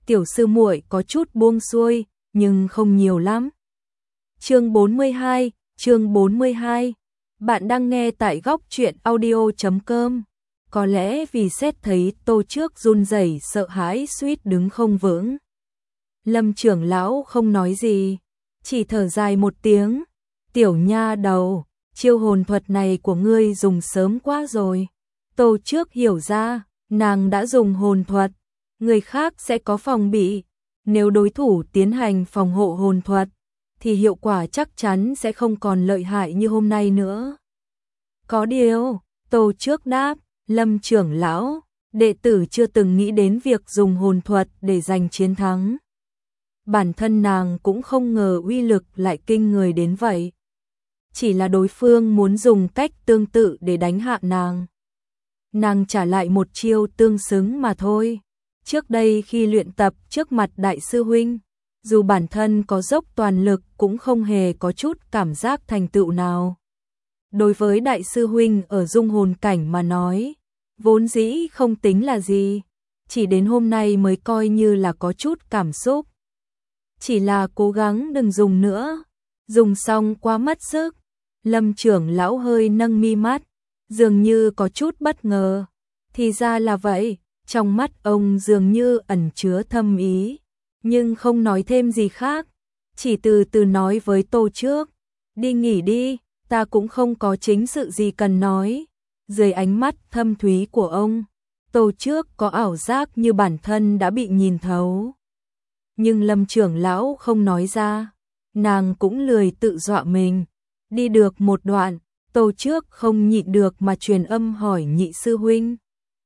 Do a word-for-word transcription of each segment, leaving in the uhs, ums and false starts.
tiểu sư muội có chút buông xuôi, nhưng không nhiều lắm. Chương bốn mươi hai, chương bốn mươi hai. Bạn đang nghe tại góc truyện audio chấm com. Có lẽ vì xét thấy Tô Trước run rẩy sợ hãi suýt đứng không vững. Lâm trưởng lão không nói gì, chỉ thở dài một tiếng. Tiểu nha đầu, chiêu hồn thuật này của ngươi dùng sớm quá rồi. Tô Trước hiểu ra, nàng đã dùng hồn thuật, người khác sẽ có phòng bị. Nếu đối thủ tiến hành phòng hộ hồn thuật, thì hiệu quả chắc chắn sẽ không còn lợi hại như hôm nay nữa. Có điều, Tô Trước đáp, Lâm trưởng lão, đệ tử chưa từng nghĩ đến việc dùng hồn thuật để giành chiến thắng. Bản thân nàng cũng không ngờ uy lực lại kinh người đến vậy. Chỉ là đối phương muốn dùng cách tương tự để đánh hạ nàng. Nàng trả lại một chiêu tương xứng mà thôi. Trước đây khi luyện tập trước mặt đại sư huynh, dù bản thân có dốc toàn lực cũng không hề có chút cảm giác thành tựu nào. Đối với đại sư huynh ở dung hồn cảnh mà nói, vốn dĩ không tính là gì, chỉ đến hôm nay mới coi như là có chút cảm xúc. Chỉ là cố gắng đừng dùng nữa, dùng xong quá mất sức. Lâm trưởng lão hơi nâng mi mắt, dường như có chút bất ngờ. Thì ra là vậy, trong mắt ông dường như ẩn chứa thâm ý, nhưng không nói thêm gì khác, chỉ từ từ nói với Tô Trước, đi nghỉ đi, ta cũng không có chính sự gì cần nói. Dưới ánh mắt thâm thúy của ông, Tô Trước có ảo giác như bản thân đã bị nhìn thấu. Nhưng Lâm trưởng lão không nói ra, nàng cũng lười tự dọa mình. Đi được một đoạn, Tô Trước không nhịn được mà truyền âm hỏi nhị sư huynh.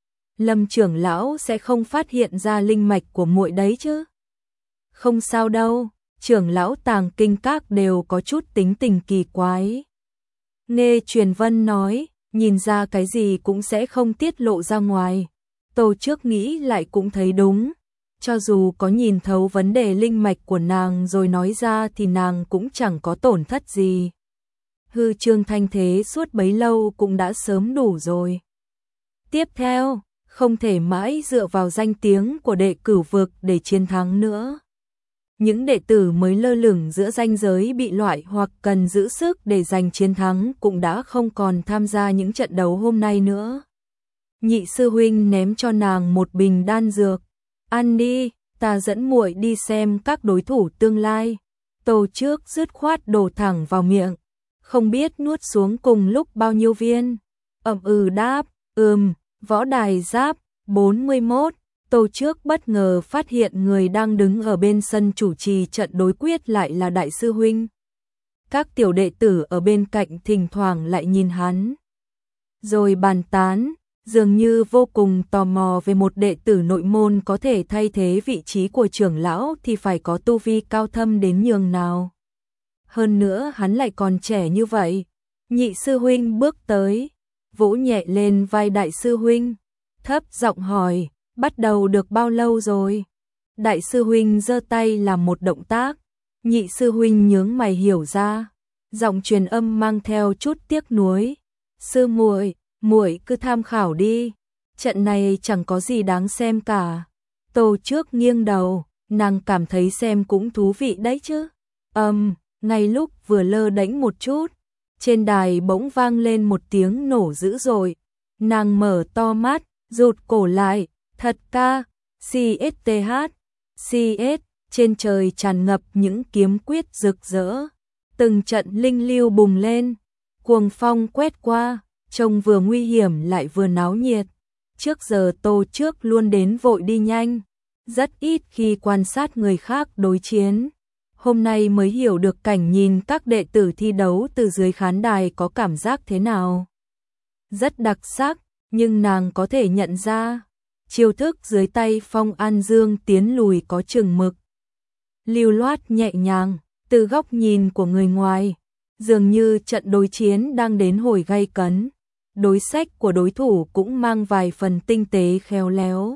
Lâm trưởng lão sẽ không phát hiện ra linh mạch của muội đấy chứ? Không sao đâu, trưởng lão Tàng Kinh Các đều có chút tính tình kỳ quái. Nghe truyền vân nói, nhìn ra cái gì cũng sẽ không tiết lộ ra ngoài. Tô Trước nghĩ lại cũng thấy đúng. Cho dù có nhìn thấu vấn đề linh mạch của nàng rồi nói ra thì nàng cũng chẳng có tổn thất gì. Hư trương thanh thế suốt bấy lâu cũng đã sớm đủ rồi. Tiếp theo, không thể mãi dựa vào danh tiếng của đệ cửu vực để chiến thắng nữa. Những đệ tử mới lơ lửng giữa ranh giới bị loại hoặc cần giữ sức để giành chiến thắng cũng đã không còn tham gia những trận đấu hôm nay nữa. Nhị sư huynh ném cho nàng một bình đan dược. Ăn đi, ta dẫn muội đi xem các đối thủ tương lai. Tô Trước dứt khoát đổ thẳng vào miệng, không biết nuốt xuống cùng lúc bao nhiêu viên. Ậm ừ đáp, ừm, võ đài giáp, bốn mươi mốt. Tô Trước bất ngờ phát hiện người đang đứng ở bên sân chủ trì trận đối quyết lại là đại sư huynh. Các tiểu đệ tử ở bên cạnh thỉnh thoảng lại nhìn hắn, rồi bàn tán, dường như vô cùng tò mò về một đệ tử nội môn có thể thay thế vị trí của trưởng lão thì phải có tu vi cao thâm đến nhường nào. Hơn nữa hắn lại còn trẻ như vậy. Nhị sư huynh bước tới, vỗ nhẹ lên vai đại sư huynh, thấp giọng hỏi, bắt đầu được bao lâu rồi? Đại sư huynh giơ tay làm một động tác, nhị sư huynh nhướng mày hiểu ra, giọng truyền âm mang theo chút tiếc nuối, sư muội, muội cứ tham khảo đi, trận này chẳng có gì đáng xem cả. Tô Trước nghiêng đầu, nàng cảm thấy xem cũng thú vị đấy chứ. Âm, um, ngay lúc vừa lơ đễnh một chút, trên đài bỗng vang lên một tiếng nổ dữ dội. Nàng mở to mắt, rụt cổ lại, thật ca, xê ét tê hát, xê ét, trên trời tràn ngập những kiếm quyết rực rỡ. Từng trận linh lưu bùng lên, cuồng phong quét qua, trông vừa nguy hiểm lại vừa náo nhiệt. Trước giờ Tô Trước luôn đến vội đi nhanh, rất ít khi quan sát người khác đối chiến. Hôm nay mới hiểu được cảnh nhìn các đệ tử thi đấu từ dưới khán đài có cảm giác thế nào. Rất đặc sắc, nhưng nàng có thể nhận ra, chiêu thức dưới tay Phong An Dương tiến lùi có chừng mực. Lưu loát nhẹ nhàng, từ góc nhìn của người ngoài, dường như trận đối chiến đang đến hồi gay cấn. Đối sách của đối thủ cũng mang vài phần tinh tế khéo léo.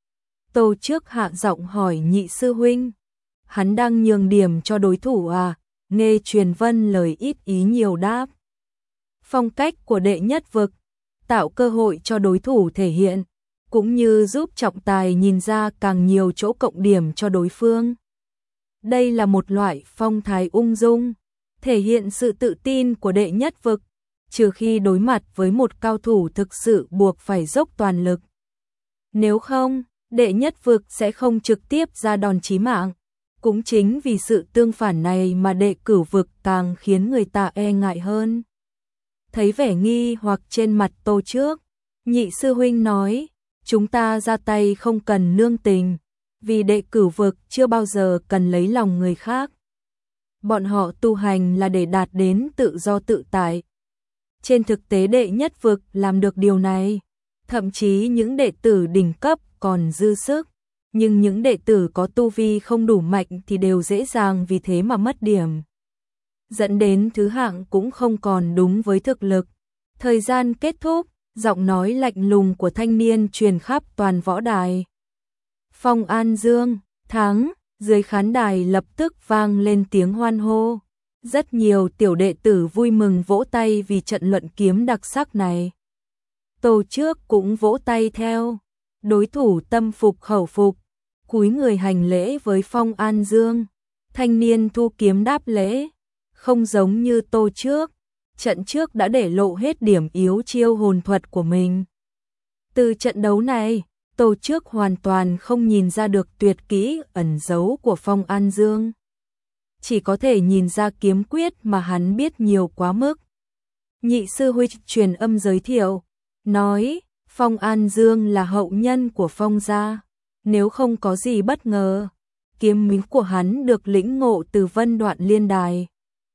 Tô Trước hạ giọng hỏi nhị sư huynh, hắn đang nhường điểm cho đối thủ à? Nghe truyền vân lời ít ý nhiều đáp. Phong cách của đệ nhất vực, tạo cơ hội cho đối thủ thể hiện, cũng như giúp trọng tài nhìn ra càng nhiều chỗ cộng điểm cho đối phương. Đây là một loại phong thái ung dung, thể hiện sự tự tin của đệ nhất vực, trừ khi đối mặt với một cao thủ thực sự buộc phải dốc toàn lực. Nếu không, đệ nhất vực sẽ không trực tiếp ra đòn chí mạng. Cũng chính vì sự tương phản này mà đệ cửu vực càng khiến người ta e ngại hơn. Thấy vẻ nghi hoặc trên mặt Tô Trước, nhị sư huynh nói, chúng ta ra tay không cần nương tình, vì đệ cửu vực chưa bao giờ cần lấy lòng người khác. Bọn họ tu hành là để đạt đến tự do tự tại. Trên thực tế đệ nhất vực làm được điều này, thậm chí những đệ tử đỉnh cấp còn dư sức, nhưng những đệ tử có tu vi không đủ mạnh thì đều dễ dàng vì thế mà mất điểm, dẫn đến thứ hạng cũng không còn đúng với thực lực. Thời gian kết thúc, giọng nói lạnh lùng của thanh niên truyền khắp toàn võ đài. Phong An Dương, thắng, dưới khán đài lập tức vang lên tiếng hoan hô. Rất nhiều tiểu đệ tử vui mừng vỗ tay vì trận luận kiếm đặc sắc này. Tô Trước cũng vỗ tay theo, đối thủ tâm phục khẩu phục, cúi người hành lễ với Phong An Dương. Thanh niên thu kiếm đáp lễ, không giống như Tô Trước, trận trước đã để lộ hết điểm yếu chiêu hồn thuật của mình. Từ trận đấu này, Tô Trước hoàn toàn không nhìn ra được tuyệt kỹ ẩn giấu của Phong An Dương. Chỉ có thể nhìn ra kiếm quyết mà hắn biết nhiều quá mức. Nhị sư huynh truyền âm giới thiệu, nói Phong An Dương là hậu nhân của Phong gia. Nếu không có gì bất ngờ, kiếm ý của hắn được lĩnh ngộ từ Vân Đoạn Liên Đài.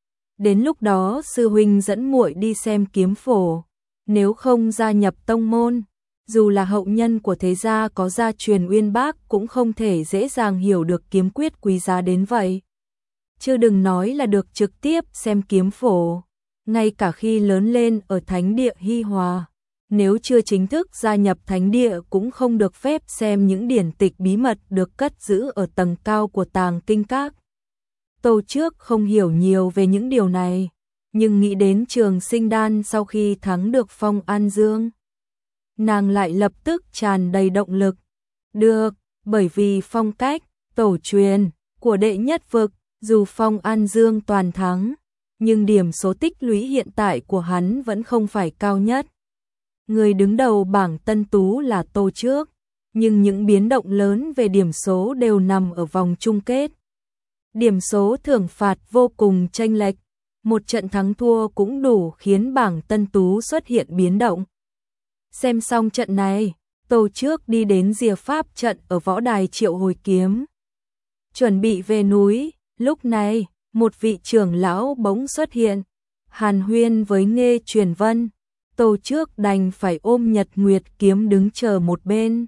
Đến lúc đó sư huynh dẫn muội đi xem kiếm phổ, nếu không gia nhập tông môn, dù là hậu nhân của thế gia có gia truyền uyên bác cũng không thể dễ dàng hiểu được kiếm quyết quý giá đến vậy. Chứ đừng nói là được trực tiếp xem kiếm phổ, ngay cả khi lớn lên ở thánh địa Hi Hòa, nếu chưa chính thức gia nhập thánh địa cũng không được phép xem những điển tịch bí mật được cất giữ ở tầng cao của tàng kinh các. Tô Trước không hiểu nhiều về những điều này, nhưng nghĩ đến Trường Sinh Đan sau khi thắng được Phong An Dương, nàng lại lập tức tràn đầy động lực. Được, bởi vì phong cách, tổ truyền của đệ nhất vực, dù Phong An Dương toàn thắng, nhưng điểm số tích lũy hiện tại của hắn vẫn không phải cao nhất. Người đứng đầu bảng tân tú là Tô Trước, nhưng những biến động lớn về điểm số đều nằm ở vòng chung kết. Điểm số thưởng phạt vô cùng chênh lệch, một trận thắng thua cũng đủ khiến bảng tân tú xuất hiện biến động. Xem xong trận này, Tô Trước đi đến rìa pháp trận ở võ đài Triệu Hồi Kiếm. Chuẩn bị về núi, lúc này, một vị trưởng lão bỗng xuất hiện, hàn huyên với Nghê Truyền Vân. Tô Trước đành phải ôm Nhật Nguyệt kiếm đứng chờ một bên.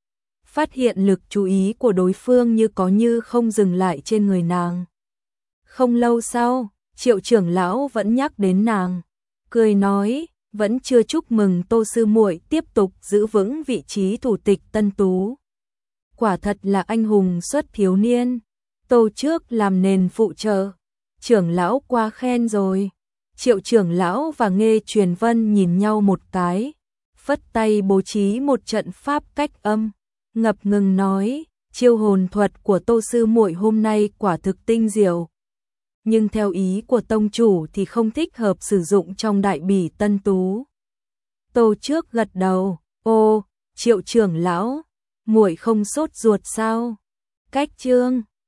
Phát hiện lực chú ý của đối phương như có như không dừng lại trên người nàng. Không lâu sau, Triệu trưởng lão vẫn nhắc đến nàng, cười nói, vẫn chưa chúc mừng Tô sư muội tiếp tục giữ vững vị trí thủ tịch tân tú. Quả thật là anh hùng xuất thiếu niên. Tô Trước làm nền phụ trợ, trưởng lão qua khen rồi. Triệu trưởng lão và Nghê Truyền Vân nhìn nhau một cái, phất tay bố trí một trận pháp cách âm, ngập ngừng nói, chiêu hồn thuật của Tô sư muội hôm nay quả thực tinh diệu, nhưng theo ý của tông chủ thì không thích hợp sử dụng trong đại bỉ tân tú. Tô Trước gật đầu, ô, Triệu trưởng lão, muội không sốt ruột sao? Cách chương